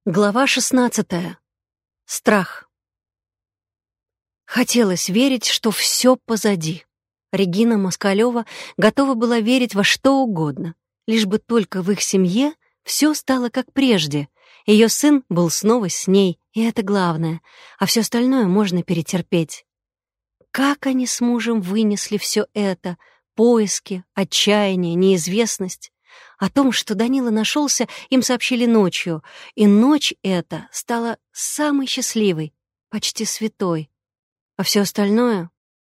Глава 16. Страх. Хотелось верить, что все позади. Регина Москалёва готова была верить во что угодно, лишь бы только в их семье все стало как прежде. Ее сын был снова с ней, и это главное, а все остальное можно перетерпеть. Как они с мужем вынесли все это: поиски, отчаяние, неизвестность. О том, что Данила нашелся, им сообщили ночью, и ночь эта стала самой счастливой, почти святой. А все остальное?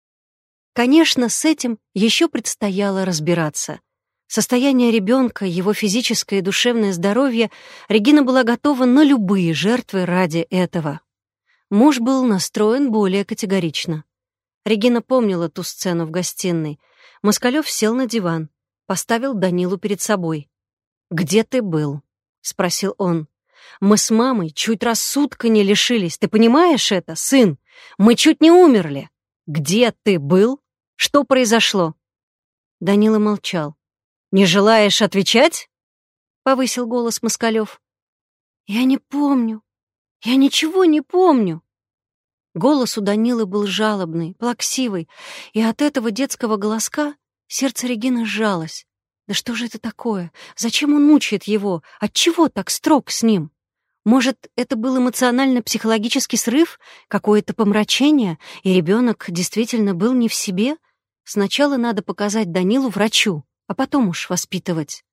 Конечно, с этим еще предстояло разбираться. Состояние ребенка, его физическое и душевное здоровье, Регина была готова на любые жертвы ради этого. Муж был настроен более категорично. Регина помнила ту сцену в гостиной. Москалёв сел на диван, поставил Данилу перед собой. «Где ты был?» — спросил он. «Мы с мамой чуть рассудка не лишились. Ты понимаешь это, сын? Мы чуть не умерли. Где ты был? Что произошло?» Данила молчал. «Не желаешь отвечать?» — повысил голос Москалёв. «Я не помню. Я ничего не помню». Голос у Данилы был жалобный, плаксивый, и от этого детского голоска сердце Регины сжалось. Да что же это такое? Зачем он мучает его? Отчего так строг с ним? Может, это был эмоционально-психологический срыв, какое-то помрачение, и ребенок действительно был не в себе? Сначала надо показать Данилу врачу, а потом уж воспитывать.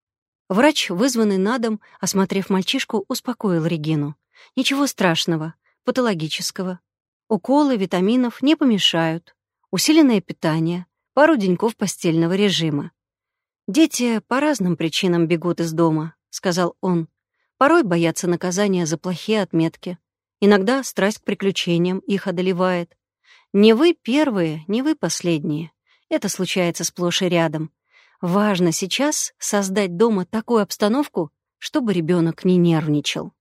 Врач, вызванный на дом, осмотрев мальчишку, успокоил Регину. Ничего страшного, патологического. Уколы витаминов не помешают. Усиленное питание, пару деньков постельного режима. «Дети по разным причинам бегут из дома», — сказал он. «Порой боятся наказания за плохие отметки. Иногда страсть к приключениям их одолевает. Не вы первые, не вы последние. Это случается сплошь и рядом. Важно сейчас создать дома такую обстановку, чтобы ребенок не нервничал».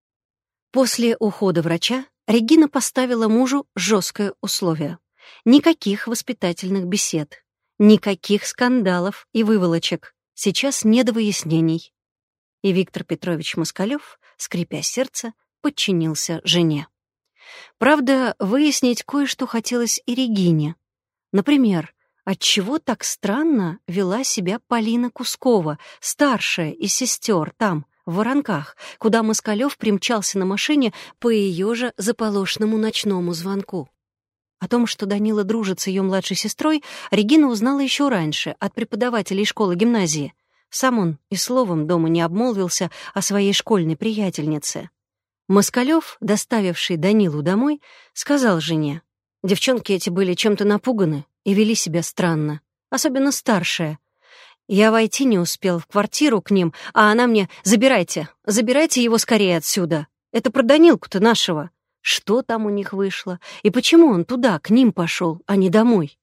После ухода врача Регина поставила мужу жесткое условие. Никаких воспитательных бесед. Никаких скандалов и выволочек. Сейчас не до выяснений. И Виктор Петрович Москалёв, скрипя сердце, подчинился жене. Правда, выяснить кое-что хотелось и Регине. Например, отчего так странно вела себя Полина Кускова, старшая из сестер там, в Воронках, куда Москалёв примчался на машине по ее же заполошному ночному звонку. О том, что Данила дружит с ее младшей сестрой, Регина узнала еще раньше от преподавателей школы-гимназии. Сам он и словом дома не обмолвился о своей школьной приятельнице. Москалёв, доставивший Данилу домой, сказал жене: «Девчонки эти были чем-то напуганы и вели себя странно, особенно старшая. Я войти не успел в квартиру к ним, а она мне: забирайте его скорее отсюда. Это про Данилку-то нашего. Что там у них вышло? И почему он туда, к ним пошел, а не домой?»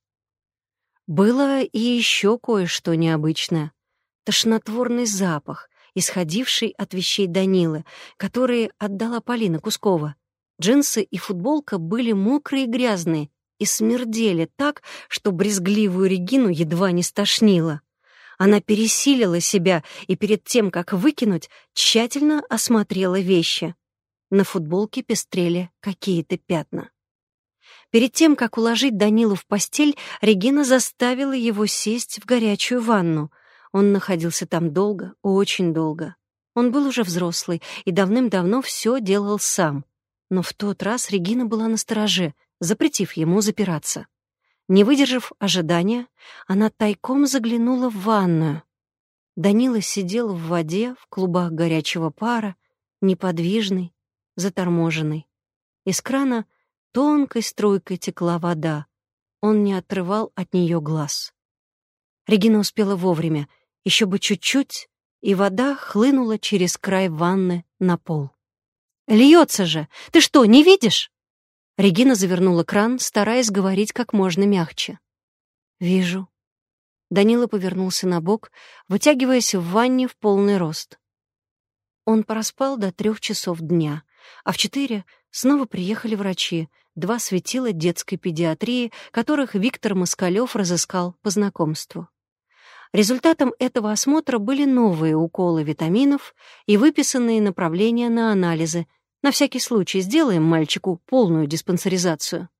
Было и еще кое-что необычное. Тошнотворный запах, исходивший от вещей Данилы, которые отдала Полина Кускова. Джинсы и футболка были мокрые и грязные и смердели так, что брезгливую Регину едва не стошнило. Она пересилила себя и перед тем, как выкинуть, тщательно осмотрела вещи. На футболке пестрели какие-то пятна. Перед тем, как уложить Данилу в постель, Регина заставила его сесть в горячую ванну. Он находился там долго, очень долго. Он был уже взрослый и давным-давно все делал сам. Но в тот раз Регина была настороже, запретив ему запираться. Не выдержав ожидания, она тайком заглянула в ванную. Данила сидел в воде, в клубах горячего пара, неподвижный, заторможенный. Из крана тонкой струйкой текла вода. Он не отрывал от нее глаз. Регина успела вовремя. Еще бы чуть-чуть, и вода хлынула через край ванны на пол. «Льется же! Ты что, не видишь?» Регина завернула кран, стараясь говорить как можно мягче. «Вижу». Данила повернулся на бок, вытягиваясь в ванне в полный рост. Он проспал до 3 часов дня, а в 4 снова приехали врачи, 2 светила детской педиатрии, которых Виктор Москалёв разыскал по знакомству. Результатом этого осмотра были новые уколы витаминов и выписанные направления на анализы. На всякий случай сделаем мальчику полную диспансеризацию.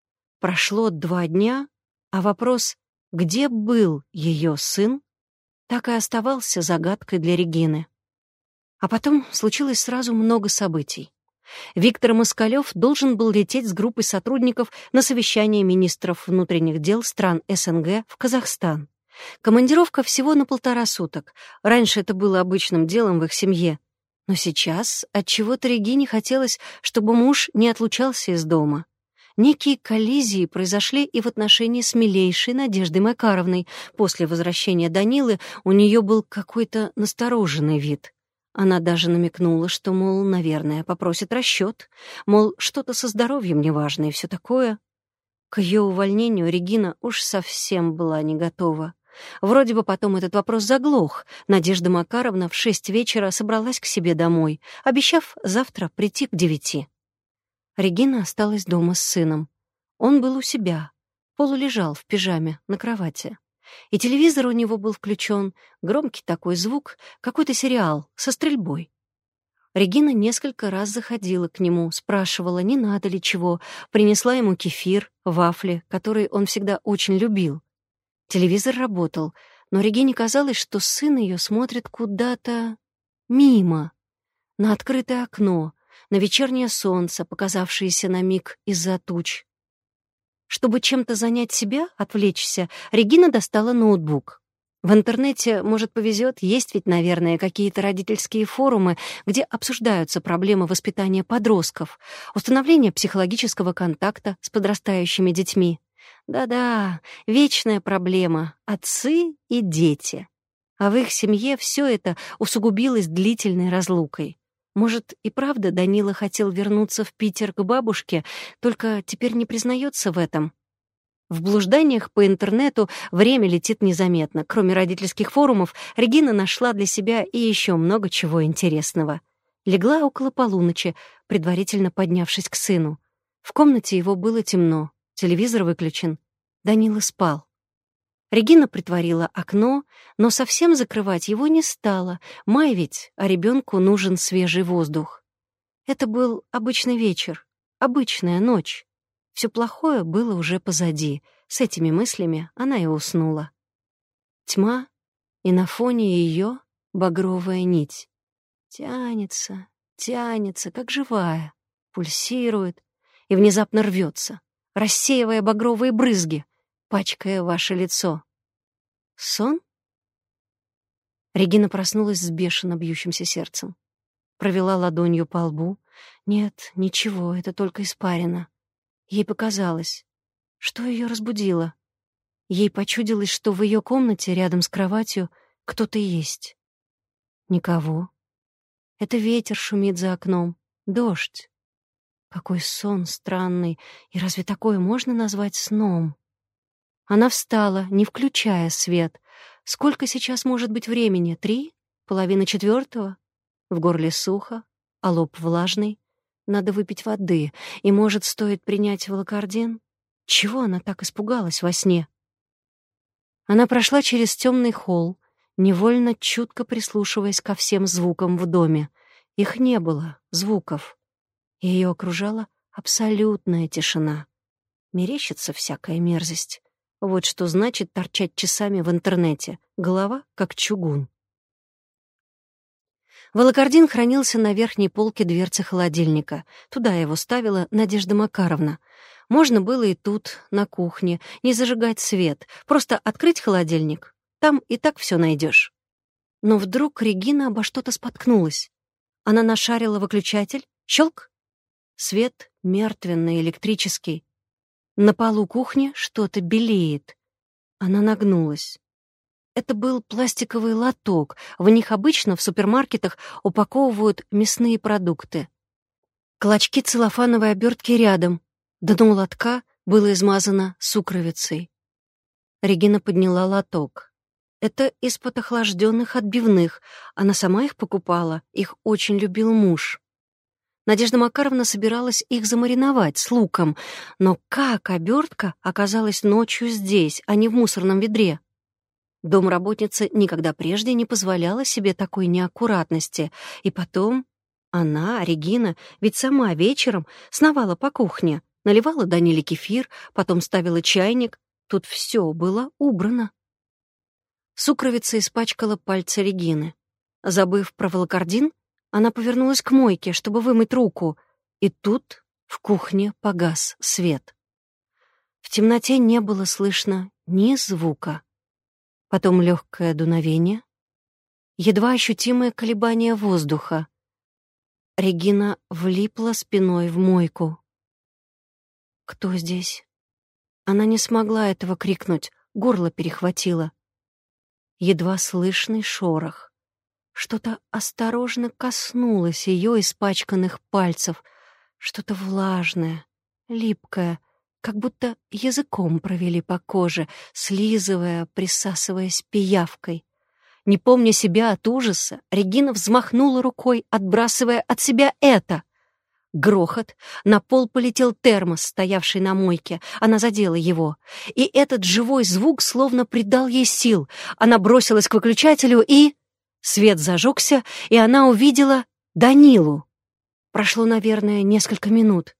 Прошло 2 дня, а вопрос, где был ее сын, так и оставался загадкой для Регины. А потом случилось сразу много событий. Виктор Москалёв должен был лететь с группой сотрудников на совещание министров внутренних дел стран СНГ в Казахстан. Командировка всего на 1,5 суток. Раньше это было обычным делом в их семье. Но сейчас отчего-то Регине хотелось, чтобы муж не отлучался из дома. Некие коллизии произошли и в отношении с милейшей Надеждой Макаровной. После возвращения Данилы у нее был какой-то настороженный вид. Она даже намекнула, что, мол, наверное, попросит расчет, мол, что-то со здоровьем неважно и все такое. К ее увольнению Регина уж совсем была не готова. Вроде бы потом этот вопрос заглох. Надежда Макаровна в 6 вечера собралась к себе домой, обещав завтра прийти к 9. Регина осталась дома с сыном. Он был у себя, полулежал в пижаме на кровати. И телевизор у него был включен, громкий такой звук, какой-то сериал со стрельбой. Регина несколько раз заходила к нему, спрашивала, не надо ли чего, принесла ему кефир, вафли, которые он всегда очень любил. Телевизор работал, но Регине казалось, что сын ее смотрит куда-то мимо, на открытое окно, на вечернее солнце, показавшееся на миг из-за туч. Чтобы чем-то занять себя, отвлечься, Регина достала ноутбук. В интернете, может, повезет, есть ведь, наверное, какие-то родительские форумы, где обсуждаются проблемы воспитания подростков, установления психологического контакта с подрастающими детьми. Да-да, вечная проблема — отцы и дети. А в их семье все это усугубилось длительной разлукой. Может, и правда Данила хотел вернуться в Питер к бабушке, только теперь не признается в этом. В блужданиях по интернету время летит незаметно. Кроме родительских форумов, Регина нашла для себя и еще много чего интересного. Легла около полуночи, предварительно поднявшись к сыну. В комнате его было темно, телевизор выключен. Данила спал. Регина притворила окно, но совсем закрывать его не стала. Май ведь, а ребенку нужен свежий воздух. Это был обычный вечер, обычная ночь. Все плохое было уже позади. С этими мыслями она и уснула. Тьма, и на фоне ее багровая нить. Тянется, тянется, как живая, пульсирует и внезапно рвется, рассеивая багровые брызги, пачкая ваше лицо. Сон? Регина проснулась с бешено бьющимся сердцем. Провела ладонью по лбу. Нет, ничего, это только испарина. Ей показалось. Что ее разбудило? Ей почудилось, что в ее комнате рядом с кроватью кто-то есть. Никого. Это ветер шумит за окном. Дождь. Какой сон странный. И разве такое можно назвать сном? Она встала, не включая свет. Сколько сейчас может быть времени? 3? 3:30? В горле сухо, а лоб влажный. Надо выпить воды. И, может, стоит принять волокордин? Чего она так испугалась во сне? Она прошла через темный холл, невольно чутко прислушиваясь ко всем звукам в доме. Их не было, звуков. Ее окружала абсолютная тишина. Мерещится всякая мерзость. Вот что значит торчать часами в интернете. Голова как чугун. Волокордин хранился на верхней полке дверцы холодильника. Туда его ставила Надежда Макаровна. Можно было и тут, на кухне, не зажигать свет, просто открыть холодильник. Там и так все найдешь. Но вдруг Регина обо что-то споткнулась. Она нашарила выключатель. Щелк! Свет мертвенный, электрический. На полу кухни что-то белеет. Она нагнулась. Это был пластиковый лоток. В них обычно в супермаркетах упаковывают мясные продукты. Клочки целлофановой обертки рядом. Дно лотка было измазано сукровицей. Регина подняла лоток. Это из-под охлажденных отбивных. Она сама их покупала. Их очень любил муж. Надежда Макаровна собиралась их замариновать с луком, но как обертка оказалась ночью здесь, а не в мусорном ведре? Домработница никогда прежде не позволяла себе такой неаккуратности. И потом она, Регина, ведь сама вечером сновала по кухне, наливала Даниле кефир, потом ставила чайник. Тут все было убрано. Сукровица испачкала пальцы Регины. Забыв про волокордин, она повернулась к мойке, чтобы вымыть руку, и тут в кухне погас свет. В темноте не было слышно ни звука. Потом легкое дуновение, едва ощутимое колебание воздуха. Регина влипла спиной в мойку. «Кто здесь?» Она не смогла этого крикнуть, горло перехватило. Едва слышный шорох. Что-то осторожно коснулось ее испачканных пальцев, что-то влажное, липкое, как будто языком провели по коже, слизывая, присасываясь пиявкой. Не помня себя от ужаса, Регина взмахнула рукой, отбрасывая от себя это. Грохот, на пол полетел термос, стоявший на мойке. Она задела его. И этот живой звук словно придал ей сил. Она бросилась к выключателю и... Свет зажегся, и она увидела Данилу. Прошло, наверное, несколько минут.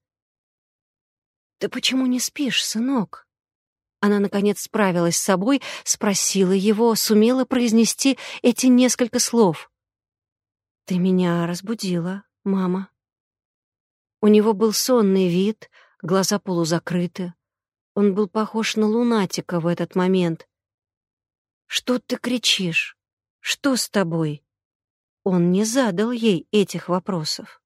«Ты почему не спишь, сынок?» Она, наконец, справилась с собой, спросила его, сумела произнести эти несколько слов. «Ты меня разбудила, мама». У него был сонный вид, глаза полузакрыты. Он был похож на лунатика в этот момент. «Что ты кричишь? Что с тобой?» Он не задал ей этих вопросов.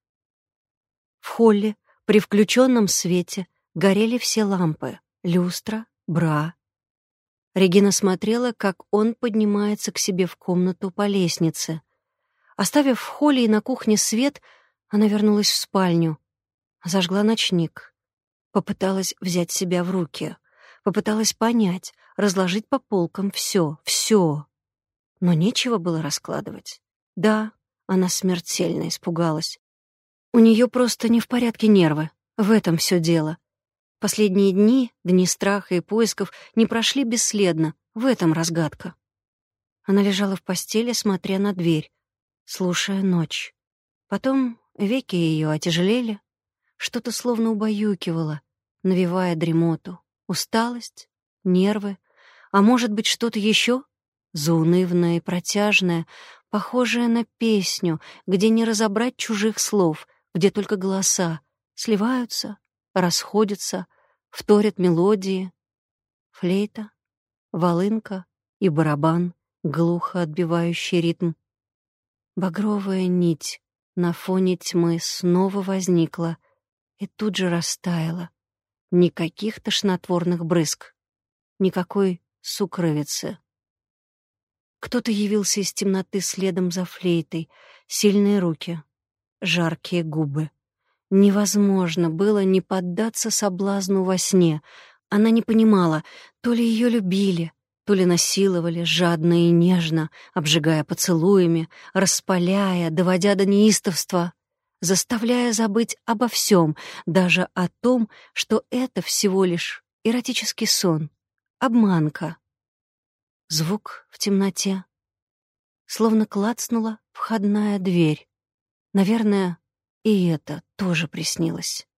В холле при включенном свете горели все лампы, люстра, бра. Регина смотрела, как он поднимается к себе в комнату по лестнице. Оставив в холле и на кухне свет, она вернулась в спальню. Зажгла ночник. Попыталась взять себя в руки. Попыталась понять, разложить по полкам все. Но нечего было раскладывать. Да, она смертельно испугалась. У нее просто не в порядке нервы. В этом все дело. Последние дни страха и поисков, не прошли бесследно. В этом разгадка. Она лежала в постели, смотря на дверь, слушая ночь. Потом веки ее отяжелели. Что-то словно убаюкивало, навевая дремоту. Усталость, нервы, а может быть, что-то еще? Заунывное и протяжное, похожее на песню, где не разобрать чужих слов, где только голоса сливаются, расходятся, вторят мелодии. Флейта, волынка и барабан, глухо отбивающий ритм. Багровая нить на фоне тьмы снова возникла и тут же растаяла. Никаких тошнотворных брызг, никакой сукровицы. Кто-то явился из темноты следом за флейтой, сильные руки, жаркие губы. Невозможно было не поддаться соблазну во сне. Она не понимала, то ли ее любили, то ли насиловали жадно и нежно, обжигая поцелуями, распаляя, доводя до неистовства, заставляя забыть обо всем, даже о том, что это всего лишь эротический сон, обманка. Звук в темноте. Словно клацнула входная дверь. Наверное, и это тоже приснилось.